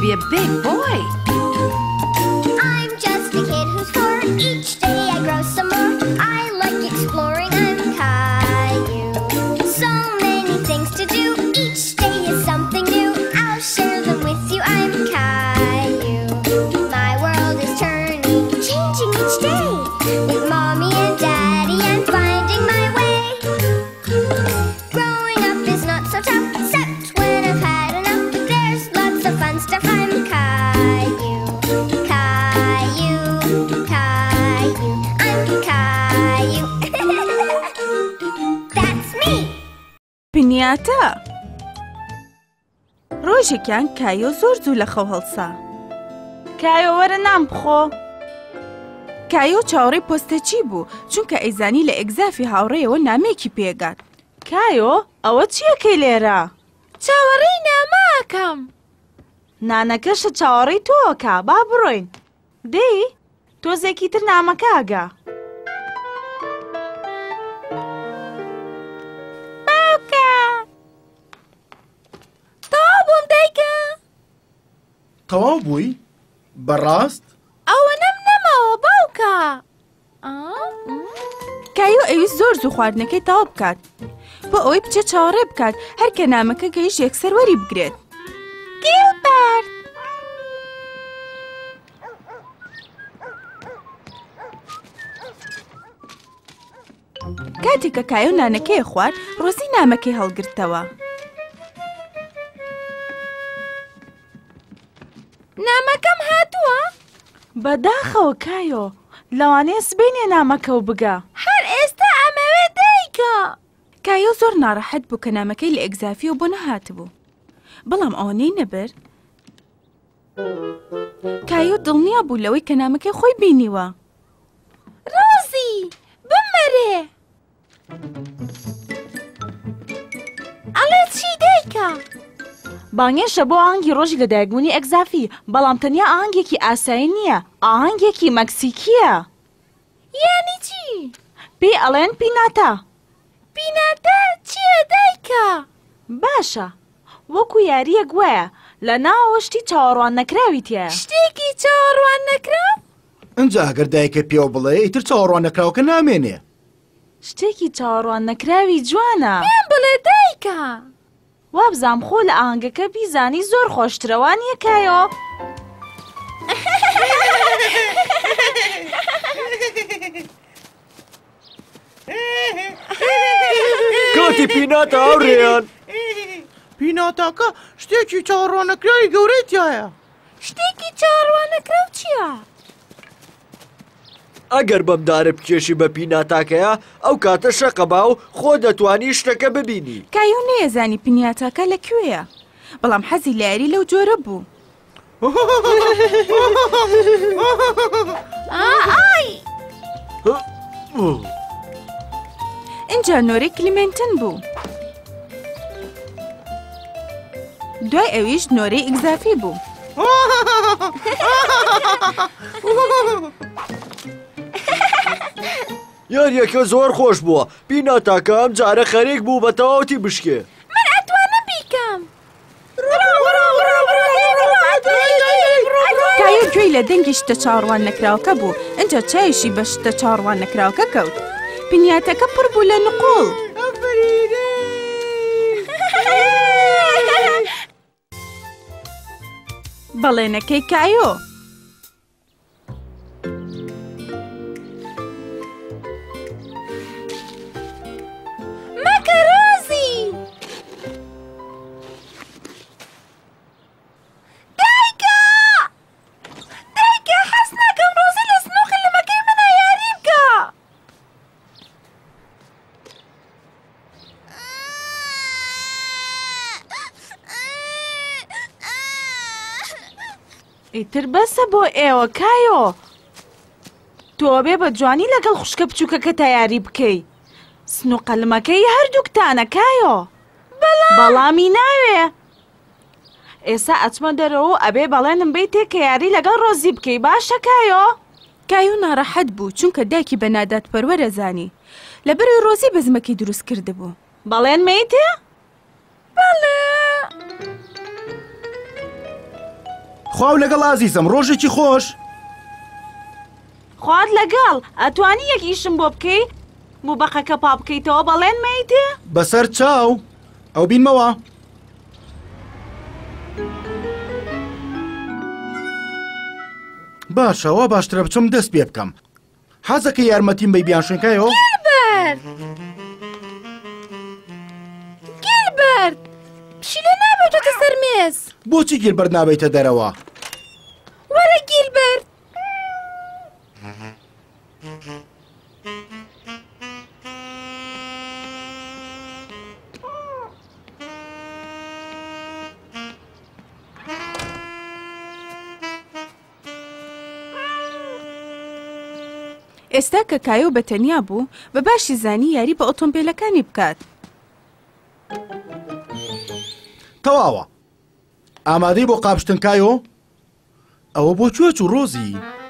be a big boy. I'm just a kid who's 4. Each day I grow some more. I like exploring. I'm Caillou. So many things to do. Each day is something new. I'll share them with you. I'm Caillou. My world is turning, changing each day. With Mommy and Daddy, I'm finding my way. Growing up is not so tough, except when I've had enough. There's lots of fun stuff. I'm Caillou. Caillou, Caillou, I'm Caillou. That's me. پینیاتە ڕۆژێکیان کایۆ زۆر زوو لە خەو هەڵسا. کایۆ وەرە نام بخۆ. کایۆ چاوەڕێی پۆستەچی بوو چونکە ئەیزانی لە ئێگزافی هاوڕێیەوە نامێکی پێگات. کایۆ ئەوە چیەکەی لێرە؟ چاوەڕێی ناماکەم. نانەکەشە چاوەڕێی تۆکە با بڕۆین. دەی تۆزێکی تر نامەکەگە. تەواو بووی؟ بەڕاست؟ ئەوە نەمەوە باوکە. کایۆ ئەویست زۆر زوو خواردنەکەی تەواو بکات بۆ ئەوەی بچێت چاوەڕێ بکات هەر کە نامەکە گەیشت یەکسەر وەری بگرێت. گیلبەرت! کاتێک کە کایۆ نانەکەی خوارد ڕۆزی نامەکەی هەڵگرتەوە. نامەکەم هاتووە؟ بەداخەوە کایۆ لەوانەیە سبەینێ نامەکە و بگە. هەر ئێستا ئەمەوێ دایکە. کایۆ زۆر ناڕەحەت بوو کە نامەکەی لە ئێگزافیەوە بۆ نەهاتبوو. بەڵام ئەوەنەی نەبەر کایۆ دڵنیا بوو لەوەی کە نامەکەی خۆی بینیوە. ڕۆزی بمەرێ. ئەڵێ چی دایکە؟ بانگێشە بۆ ئاهەنگی ڕۆژی لەدایکبوونی ئەگزافی بەڵام تەنیا ئاهەنگێکی ئاسایی نییە ئاهەنگێکی مەکسیکیە. یانی چی؟ پێی ئەڵێن پیناتە. پیناتە چییە دایکە؟ باشە وەکو یاریە گوایە لە ناوەوە شتی چاوەڕوان نەکراوی تایە. شتێکی چاوەڕوان نەکراو؟ ئەنجا ئەگەر دایکە پێوە بڵێ ئیتر چاوەڕوان نەکراوکە نامێنێ. شتێکی چاوەڕوان نەکراوی جوانە. پێم بڵێ دایکە. وابزام خۆ لە ئاهەنگەکە بیزانی زۆر خۆشترەوانیە کایۆ. کاتی پیناتە هاوڕێیان. پیناتاکە شتێکی چاوەڕوان نەکراوی گەورەی تایە. شتێکی چاوەڕوان نەکراو چییە؟ ئەگەر بەمدارە بکێشی بە پیناتاکەیە ئەو کاتە شەقەبا و خۆ دەتوانی شتەکە ببینی. کایۆ نەیەزانی پینیاتاکە لەکوێیە بەڵام حەزی لە یاری لەو جۆرە بوو. ئای! اینجا نۆرەی کلیمنتن بوو. دوای ئەویش نۆرەی ئیگزافی بوو. یاریەکە زۆر خۆش بووە. پیناتاکە ئەم جارە خەریک بوو بە تەواوەتی بشکێ. من ئەتوانم بیکەم. کایۆ گوێی لە دەنگی شتە چاوەڕوان نەکراوەکە بوو ئەنجا چاویشی بە شتە چاوەڕوان نەکراوەکە کەوت. پینیاتەکە پڕ بوو لە نقۆڵ. بەڵێنەکەی کایۆ. مەکە ڕۆزی! دایکە! دایکە حەز ناکەم ڕۆزی لە سنوو قلمەکەی منە یاری بکە. ئیتر بەسە بۆ ئێوە کایۆ. تۆ بێ بە جوانی لەگەڵ خوشکە بچووکەکە تەیاری بکەی. سنوو قەلمەکەی هەردووکتانە کایۆ. بەڵامی ناوێ. ئێستا ئەچمە دەرەوە ئەبێ بەڵێنم بیتێ کە یاری لەگەڵ ڕۆزی بکەی باشە کایۆ؟ کایۆ ناڕەحەت بوو چونکە دایکی بە نادات پەروەرە زانی لەبەروی ڕۆزی بەزمەکەی دروست کرده بوو. بەڵێن مەیتێ؟ بەڵێ. خواو لەگەڵ ئازیزم ڕۆژێکی خۆش. خوارد لەگەڵ ئەتوانی یەک ئیشم بۆ بکەی بۆ بەقەکە پا بکەیتەوە بەڵێن مەیتێ بەسەر چاو ئەو بینمەوە. باشەوە باشترە بچم دەست پێ بکەم. حەزەکە یارمەتیم بەی بیان شوێنکایەوە؟ گیلبەرت پشیلە نابێتە سەر مێز. بۆچی گیلبەرت نابێتە دەرەوە؟ وەرە گیلبەرت. ئێستا کە کایۆ بەتەنیا بوو بە باشی زانی یاری بە ئۆتۆمبیلەکانی بکات. تەواوە. ئامادەی بۆ قاپشتن کایۆ؟ ئەوە بۆ کوێچ و ڕۆزی؟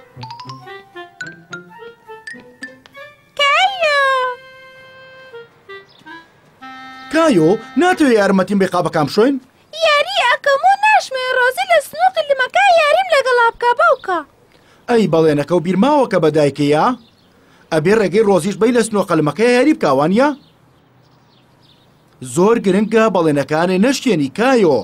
کایۆ ناتوێ یارمەتیم بێ قاپەکەم شوێن؟ یاری ئەەکەم و ناشمێ ڕۆزی لە سنووقی لمەکە یاریم لەگەڵا بکە باوکە. ئەی بەڵێنەکە و بیرماوە کە بەدایکەیە؟ ئەبێ ڕێگەی ڕۆزیش بەی لە سنۆ قەلمەکە یاری بکوانە؟ زۆر گرنگە بەڵێنەکانێ نەشتێنی کایۆ.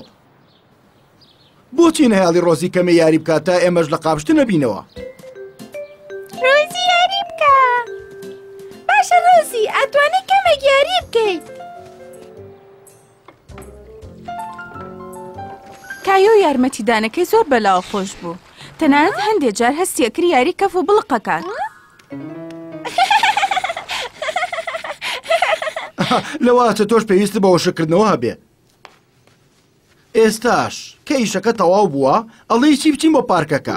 بۆچی نەهێڵی ڕۆزی کەمێ یاری بکات تا ئێمەش لە قاپشتن نەبینەوە؟ ڕۆزی یاری بکە. باشە ڕۆزی ئەتوانی کەمێک یاری بکەیت. کایۆ یارمەتیدانەکەی زۆر بەلاوە خۆش بوو. تەنانەت هەندێک جار هەستیەکری یاری کەف و بڵقەکات. لەواتە تۆش پێویستە بەوە شکردنەوە هەبێ. ئێستاش کە ئیشەکە تەواو بووە ئەڵێ چی بچین بۆ پارکەکە.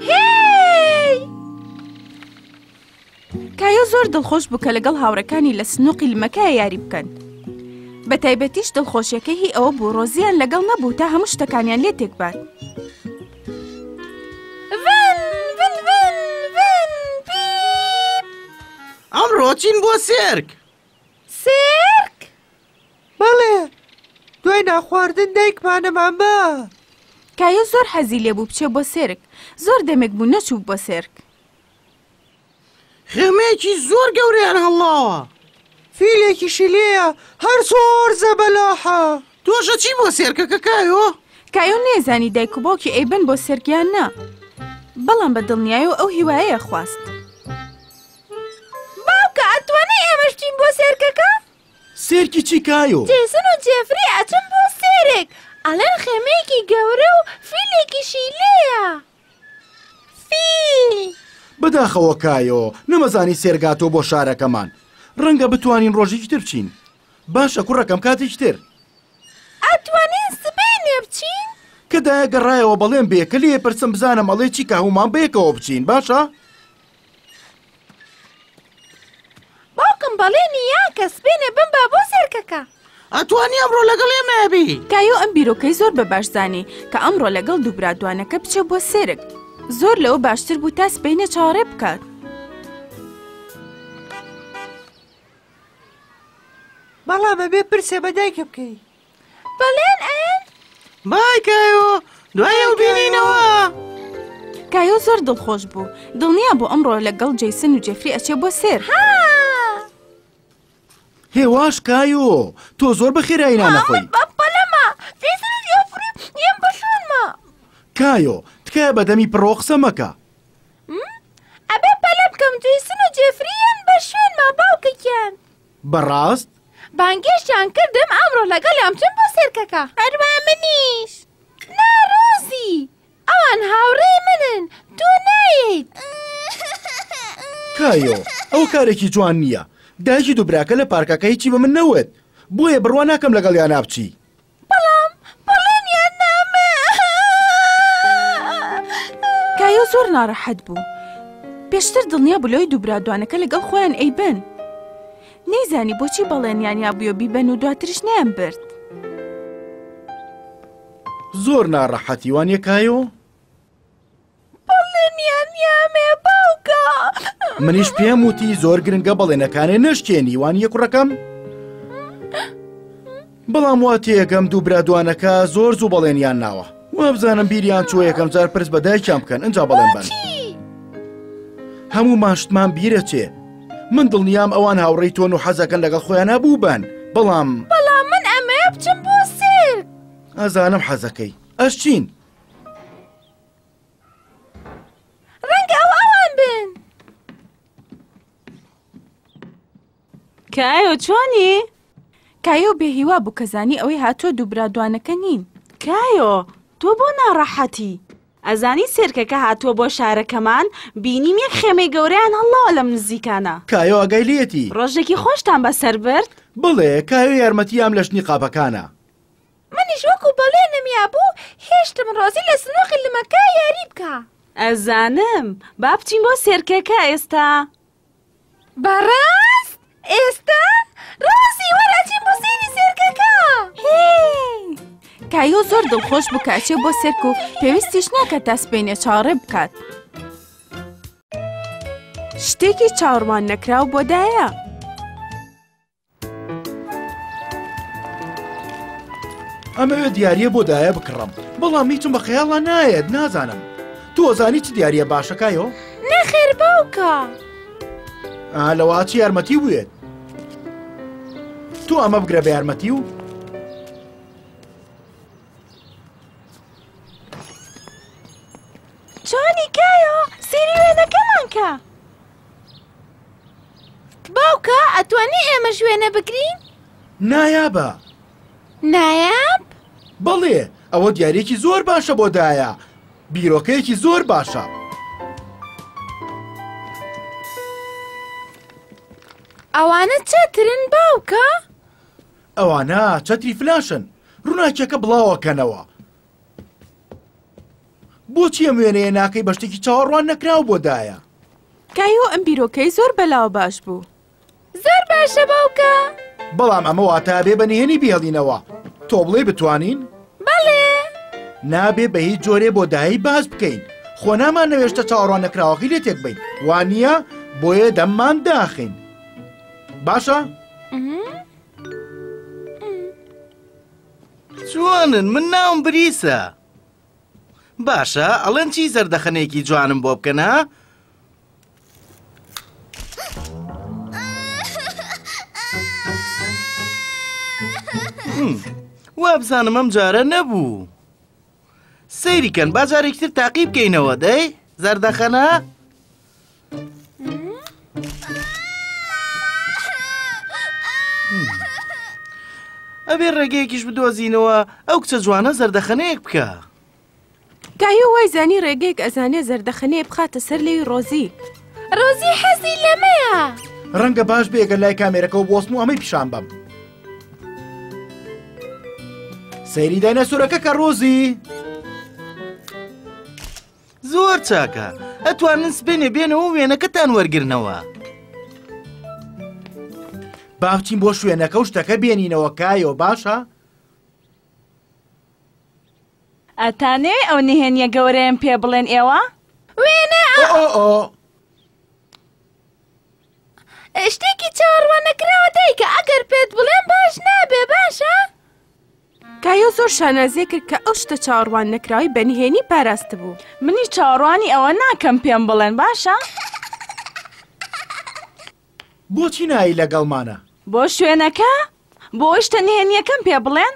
کایۆ زۆر دڵخۆش بوو کە لەگەڵ هاوڕەکانی لە سنووقی لمەکە یاری بکەن. بە تایبەتیش دڵخۆشیەکەی هی ئەوە بوو ڕۆزیان لەگەڵ نەبوو تا هەموو شتەکانیان لێ تێکبات. ئەمڕۆ چین بۆ سێرک؟ سێرک؟ بەڵێ دوای ناخواردن دایکمانەمان بە. کایۆ زۆر حەزی لێبوو بچێ بۆ سێرک. زۆر دەمێک بوو نەچوو بۆ سێرک. خێمەیەکی زۆر گەورەیان هەڵاوە. فیلێکیشی لێیە هەر زۆر زەبەلاحە. تۆشە چی بۆ سێرکەکە کایۆ؟ کایۆ نێزانی دایک و باوکی ئەیبەن بۆ سێرکیان نا. بەڵام بە دڵنیایە و ئەو هیوایەیە خواست. باوکە ئەتوانێ ئێمەش بچین بۆ سێرکەکە؟ سێرکی چی کایۆ؟ جێسن و جێفری ئەچن بۆ سێرێک. ئەڵێن خێمەیەکی گەورە و فیلێکیشی لێیە. فیل! بەداخەوە کایۆ نەمەزانی سێرگاتۆ بۆ شارەکەمان. ڕەنگە بتوانین ڕۆژێکی تر بچین. باشە کوڕەکەم کاتێکی تر. ئەتوانین سبەینێ بچین؟ کە دایە گەڕایەوە بەڵێم بێ کە لێ پرسم بزانم ئەڵێ چی کە هەومان بەیەکەوە بچین باشە؟ باوکم بەڵێنی یا کە سبەینێ بم با بۆ سێرکەکە. ئەتوانی ئەمڕۆ لەگەڵ ئێمەبی؟ کایۆ ئەم بیرۆکەی زۆر بە باش زانی کە ئەمڕۆ لەگەڵ دوو برادوانەکە بچێ بۆ سێرک. زۆر لەوە باشتر بوو تا سبەینە چاوەڕێ بکات. بەڵام ئەبێ پرسێ بە دایکە بکەی. بەڵێن ئەن؟ بای کایۆ دوای ئەو بینینەوە. کایۆ زۆر دڵخۆش بوو. دڵنیا بوو ئەمڕۆ لەگەڵ جەیسن و جێفری ئەچێ بۆ سێر. هێواش کایۆ تۆ زۆر بەخێرایی نانەخۆی. بەڵەمە جەیسن و جێفری یەم بەشونمە. کایۆ تکایە بەدەمی پڕۆ قسە مەکە. ئەبێ پەلە بکەم جەیسن و جێفریان بەشوێنمە باوکەکیان. بەڕاست؟ بانگێشیان کردم ئەمڕۆ لەگەڵیان بچن بۆ سێرکەکە. هەروە منیش. نا ڕۆزی ئەوان هاوڕێی منن تۆ نایەیت. کایۆ ئەو کارێکی جوان نییە. دایکی دوو براکە لە پارکەکە هیچی بە من نەوت. بۆیە بڕوا ناکەم لەگەڵیان نابچی. بەڵام بەڵێنیان نامێ. کایۆ زۆر ناڕەحەت بوو. پێشتر دڵنیا بوو لەوەی دوو برادوانەکە لەگەڵ خۆیان ئەیبەن. نەیزانی بۆچی بەڵێنیان یابووە بیبەن و دواتریش نیان برد. زۆر ناڕەحەتی وانیە کایۆ؟ بەڵێنیان یامێ باوکە. منیش پێم وتی زۆر گرنگە بەڵێنەکانێ نەشتێنی وانیە کوڕەکەم؟ بەڵام وا تێگەم دوو برادوانەکە زۆر زوو بەڵێنیان ناوە. وابزانم بیریان چۆ یەکەم جار پرس بە دایکیان بکەن ئەنجا بەڵێن بن هەموو ماشتمان بیرە چێ من دڵنیام ئەوان هاوڕێی تۆن و حەزەکەن لەگەڵ خۆیان هەبوو بن بەڵام من ئەمەیە بچم بۆ سێرک ئەزانم حەزەکەی ئەشچین ڕەنگە ئەوان بن کایۆ چۆنی؟ کایۆ بێهیوا بوو کەزانی ئەوەی هاتووە دووبرادوانەکە نین کایۆ تۆ بۆ ناڕەحەتی ئەزانی سێرکەکە هاتووە بۆ شارەکەمان بینیم یەک خێمەی گەورەیان هەڵاوە لەم نزیکانە کایۆ ئەگەی لێتی ڕۆژێکی خۆشتان بەسەر برد؟ بڵێ کایۆ یارمەتیام لە شنی قاپەکانە منیش وەکو بەڵێنم بوو هێشتم ڕۆزی لە سنووقی لمەکە یاری بکە ئەزانم با بچین بۆ سێرکەکە ئێستا بەڕاست ئێستا ڕۆزی وەرەچین بۆ سێری سێرکەکە کایۆ زۆر دڵخۆش بوو کاچێ بۆ سێرک و پێویستیش ناکات تاسبێنێ چاڕێ بکات شتێکی چاوەڕوان نەکراو بۆ دایە ئەمەوێت دیارە بۆ دایە بکڕم بەڵام هیچم بە خەیاڵە نایەت نازانم تۆ زانی چ دیارە باشە کایۆ؟ نەخێر باوکە لەوە چی یارمەتی بووێت تۆ ئەمە بگرە بە یارمەتی و چۆنی کایۆ سێری وێنەکەمان کە باوکە ئەتوانی ئێمە شوێنە بگرین؟ نایابە نایاب؟ بەڵێ ئەوە دیارێکی زۆر باشە بۆ دایە بیرۆکەیەکی زۆر باشە ئەوانە چەترن باوکە؟ ئەوانە چەتری فلاشن ڕووناکیەکە بڵاوەکەنەوە بۆچی ئەم وێنەیە ناکەی بە شتێکی چاوەڕوان نەکراو بۆ دایە کایۆ ئەم بیرۆکەی زۆر بەلاوە باش بوو زۆر باشە باوکە بەڵام ئەمە واتە بێ بەنهێنی بێڵینەوە تۆ بڵێ بتوانین؟ بەڵێ نابێ بە هیچ جۆرێ بۆ دایی باز بکەین خۆ نامان نەوێشتە چاوەڕوان نەکراوەکەی لێ تێک بین وانە بۆیە دەممان داخین باشە؟ جوانن من ناوم بریسە باشە ئەڵێن چی زەردەخەنەیەکی جوانم بۆ بکەنە؟ وابزانم ئەم جارە نەبوو سەیریکەن بازارێکتر تاقی بکەینەوە دەی زەردەخەنە؟ ئەبێ ڕێگەیەکیش بدۆزینەوە ئەو کچە جوانە زەردەخەنەیەک بکە کایۆ وای زانی ڕێگەیەک ئەزانێ زەردەخەنەیە بخاتە سەر لێی ڕۆزی ڕۆزی حەزی لەمەیە ڕەنگە باش بێگە لای کامێرەکەەوە بۆستم و ئەمەی پیشان بم سەیری داینەسۆرەکە کە ڕۆزی زۆر چاکە ئەتوانن سبێنێ بێنەوە وێنەکەتان وەرگرنەوە با بچین بۆ شوێنەکە و شتەکە بێنینەوە کایۆ باشە؟ ئەتانێ ئەو نهێنیە گەورەیان پێ بڵێن ئێوە؟ وێنە شتێکی چاوەڕوان نەکراوە دایکە ئەگەر پێت بڵێم باش نابێ باشە؟ کایۆ زۆر شانازیە کرد کە ئەو شتە چاوەڕوان نەکراوی بەنهێنی پاراست بوو منی چاوەڕوانی ئەوە ناکەم پێم بڵێن باشە؟ بۆچی نایی لەگەڵمانە؟ بۆ شوێنەکە؟ بۆ ئەو شتە نهێنیەکەم پێ بڵێن؟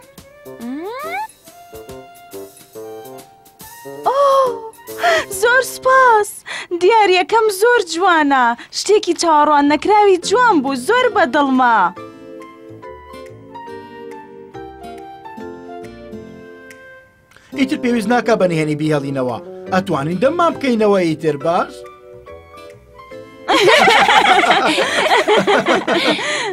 زۆر سپاس دیارەکەم زۆر جوانە شتێکی چاوەڕوان نەکراوی جوان بوو زۆر بەدڵما ئیتر پێویست ناکە بەنهێنی بیهێڵینەوە ئەتوانین دەممان بکەینەوە ئیتر باش؟